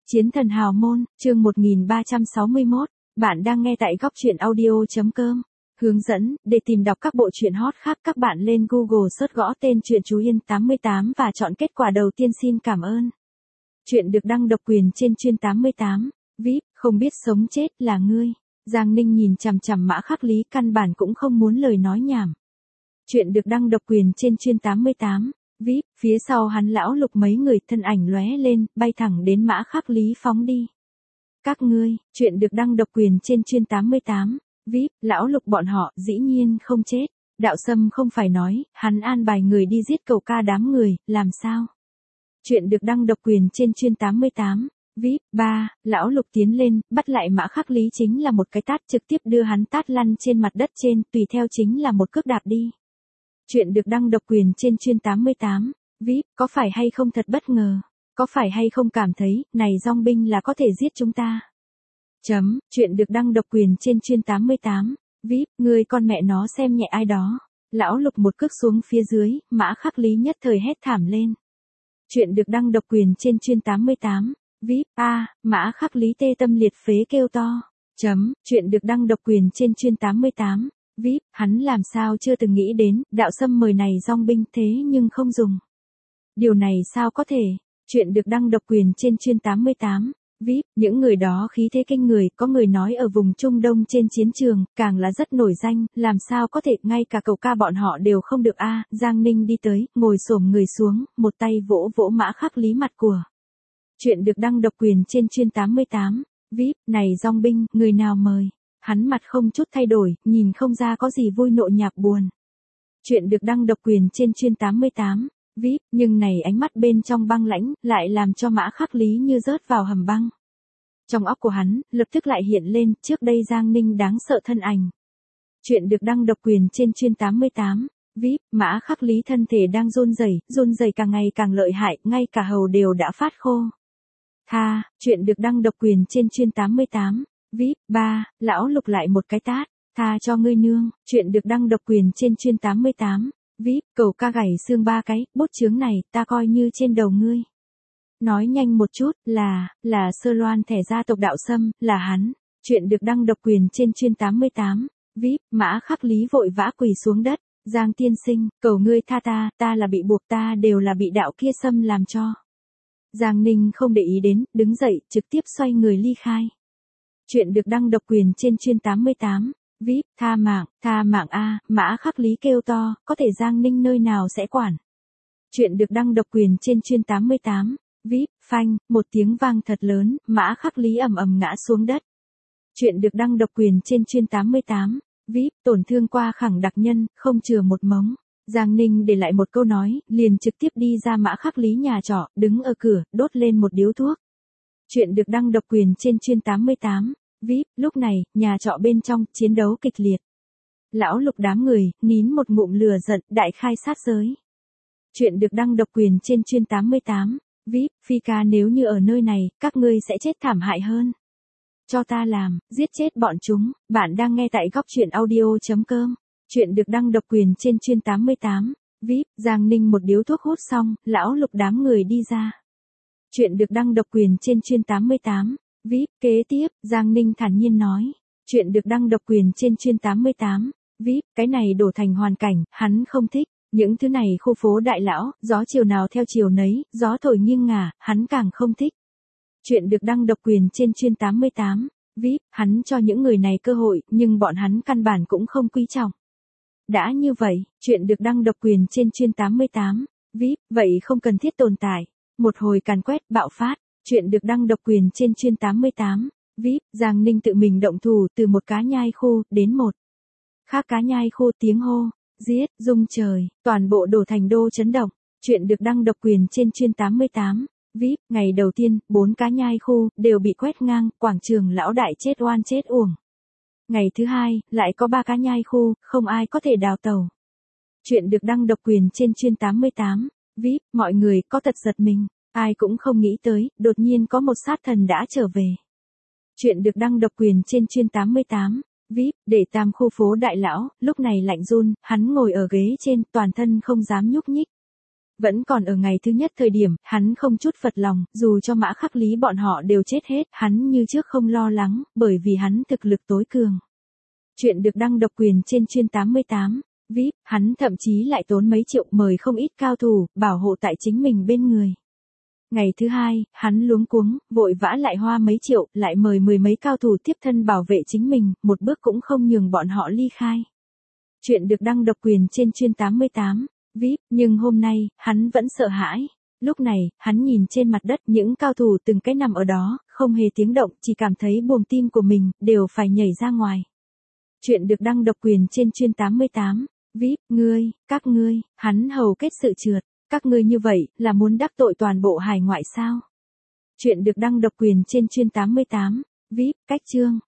Chiến thần hào môn, chương 1361, bạn đang nghe tại góc truyện audio.com. Hướng dẫn, để tìm đọc các bộ truyện hot khác các bạn lên Google search gõ tên truyện Chú Yên 88 và chọn kết quả đầu tiên. Xin cảm ơn. Chuyện được đăng độc quyền trên chuyên 88. VIP, không biết sống chết là ngươi. Giang Ninh nhìn chằm chằm Mã Khắc Lý căn bản cũng không muốn lời nói nhảm. Chuyện được đăng độc quyền trên chuyên 88. VIP, phía sau hắn lão lục mấy người thân ảnh lóe lên, bay thẳng đến Mã Khắc Lý phóng đi. Các ngươi, chuyện được đăng độc quyền trên chuyên 88. VIP, lão lục bọn họ dĩ nhiên không chết. Đạo Sâm không phải nói, hắn an bài người đi giết cầu ca đám người, làm sao? Chuyện được đăng độc quyền trên chuyên 88. VIP, 3, lão lục tiến lên, bắt lại Mã Khắc Lý chính là một cái tát trực tiếp đưa hắn tát lăn trên mặt đất trên, tùy theo chính là một cước đạp đi. Chuyện được đăng độc quyền trên chuyên 88. VIP, có phải hay không thật bất ngờ? Có phải hay không cảm thấy, này dòng binh là có thể giết chúng ta? Chuyện được đăng độc quyền trên chuyên 88. VIP, người con mẹ nó xem nhẹ ai đó. Lão lục một cước xuống phía dưới, Mã Khắc Lý nhất thời hét thảm lên. Chuyện được đăng độc quyền trên chuyên 88. VIP, Mã Khắc Lý tê tâm liệt phế kêu to. Chuyện được đăng độc quyền trên chuyên 88. VIP, hắn làm sao chưa từng nghĩ đến, Đạo Sâm mời này dòng binh thế nhưng không dùng. Điều này sao có thể? Chuyện được đăng độc quyền trên chuyên 88. VIP, những người đó khí thế kinh người, có người nói ở vùng Trung Đông trên chiến trường, càng là rất nổi danh, làm sao có thể, ngay cả cầu ca bọn họ đều không được Giang Ninh đi tới, ngồi xổm người xuống, một tay vỗ vỗ Mã Khắc Lý mặt của. Chuyện được đăng độc quyền trên chuyên 88. VIP, này dòng binh, người nào mời? Hắn mặt không chút thay đổi, nhìn không ra có gì vui nộ nhạc buồn. Chuyện được đăng độc quyền trên chuyên 88. VIP, nhưng này ánh mắt bên trong băng lãnh, lại làm cho Mã Khắc Lý như rớt vào hầm băng. Trong óc của hắn, lập tức lại hiện lên, trước đây Giang Ninh đáng sợ thân ảnh. Chuyện được đăng độc quyền trên chuyên 88. VIP, Mã Khắc Lý thân thể đang run rẩy càng ngày càng lợi hại, ngay cả hầu đều đã phát khô. Chuyện được đăng độc quyền trên chuyên 88. VIP, 3, lão lục lại một cái tát. Tha cho ngươi nương. Chuyện được đăng độc quyền trên chuyên 88. VIP, cầu ca gảy xương 3 cái, bút chướng này, ta coi như trên đầu ngươi. Nói nhanh một chút, là Sơ Loan thẻ gia tộc Đạo Sâm, là hắn. Chuyện được đăng độc quyền trên chuyên 88. VIP, Mã Khắc Lý vội vã quỳ xuống đất. Giang tiên sinh, cầu ngươi tha ta là bị buộc, ta đều là bị đạo kia Sâm làm cho. Giang Ninh không để ý đến, đứng dậy, trực tiếp xoay người ly khai. Chuyện được đăng độc quyền trên chuyên 88. VIP, tha mạng Mã Khắc Lý kêu to, có thể Giang Ninh nơi nào sẽ quản. Chuyện được đăng độc quyền trên chuyên 88. VIP, phanh, một tiếng vang thật lớn, Mã Khắc Lý ầm ầm ngã xuống đất. Chuyện được đăng độc quyền trên chuyên 88. VIP, tổn thương qua khẳng đặc nhân, không chừa một mống. Giang Ninh để lại một câu nói, liền trực tiếp đi ra Mã Khắc Lý nhà trọ, đứng ở cửa, đốt lên một điếu thuốc. Chuyện được đăng độc quyền trên chuyên 88. VIP, lúc này, nhà trọ bên trong, chiến đấu kịch liệt. Lão lục đám người, nín một ngụm lửa giận, đại khai sát giới. Chuyện được đăng độc quyền trên chuyên 88. VIP, Phi ca nếu như ở nơi này, các ngươi sẽ chết thảm hại hơn. Cho ta làm, giết chết bọn chúng, bạn đang nghe tại góc truyện audio.com. Chuyện được đăng độc quyền trên chuyên 88. VIP, Giang Ninh một điếu thuốc hút xong, lão lục đám người đi ra. Chuyện được đăng độc quyền trên chuyên 88. VIP, kế tiếp, Giang Ninh thản nhiên nói. Chuyện được đăng độc quyền trên chuyên 88. VIP, cái này đổ thành hoàn cảnh, hắn không thích. Những thứ này khu phố đại lão, gió chiều nào theo chiều nấy, gió thổi nghiêng ngả, hắn càng không thích. Chuyện được đăng độc quyền trên chuyên 88. VIP, hắn cho những người này cơ hội, nhưng bọn hắn căn bản cũng không quý trọng. Đã như vậy, chuyện được đăng độc quyền trên chuyên 88. VIP, vậy không cần thiết tồn tại. Một hồi càn quét, bạo phát. Chuyện được đăng độc quyền trên chuyên 88. VIP, Giang Ninh tự mình động thủ từ một cá nhai khu, đến một khác cá nhai khu, tiếng hô, giết, rung trời, toàn bộ đổ thành đô chấn động. Chuyện được đăng độc quyền trên chuyên 88. VIP, ngày đầu tiên, 4 cá nhai khu, đều bị quét ngang, quảng trường lão đại chết oan chết uổng. Ngày thứ hai, lại có 3 cá nhai khu, không ai có thể đào tẩu. Chuyện được đăng độc quyền trên chuyên 88. VIP, mọi người có thật giật mình. Ai cũng không nghĩ tới, đột nhiên có một sát thần đã trở về. Chuyện được đăng độc quyền trên chuyên 88. VIP, để tam khu phố đại lão, lúc này lạnh run, hắn ngồi ở ghế trên, toàn thân không dám nhúc nhích. Vẫn còn ở ngày thứ nhất thời điểm, hắn không chút phật lòng, dù cho Mã Khắc Lý bọn họ đều chết hết, hắn như trước không lo lắng, bởi vì hắn thực lực tối cường. Chuyện được đăng độc quyền trên chuyên 88. VIP, hắn thậm chí lại tốn mấy triệu mời không ít cao thủ, bảo hộ tại chính mình bên người. Ngày thứ hai, hắn luống cuống, vội vã lại hoa mấy triệu, lại mời mười mấy cao thủ tiếp thân bảo vệ chính mình, một bước cũng không nhường bọn họ ly khai. Chuyện được đăng độc quyền trên chuyên 88. VIP, nhưng hôm nay, hắn vẫn sợ hãi. Lúc này, hắn nhìn trên mặt đất những cao thủ từng cái nằm ở đó, không hề tiếng động, chỉ cảm thấy buồng tim của mình, đều phải nhảy ra ngoài. Chuyện được đăng độc quyền trên chuyên 88. VIP, các ngươi, hắn hầu kết sự trượt. Các ngươi như vậy, là muốn đắc tội toàn bộ hải ngoại sao? Chuyện được đăng độc quyền trên chuyên 88. VIP, cách chương.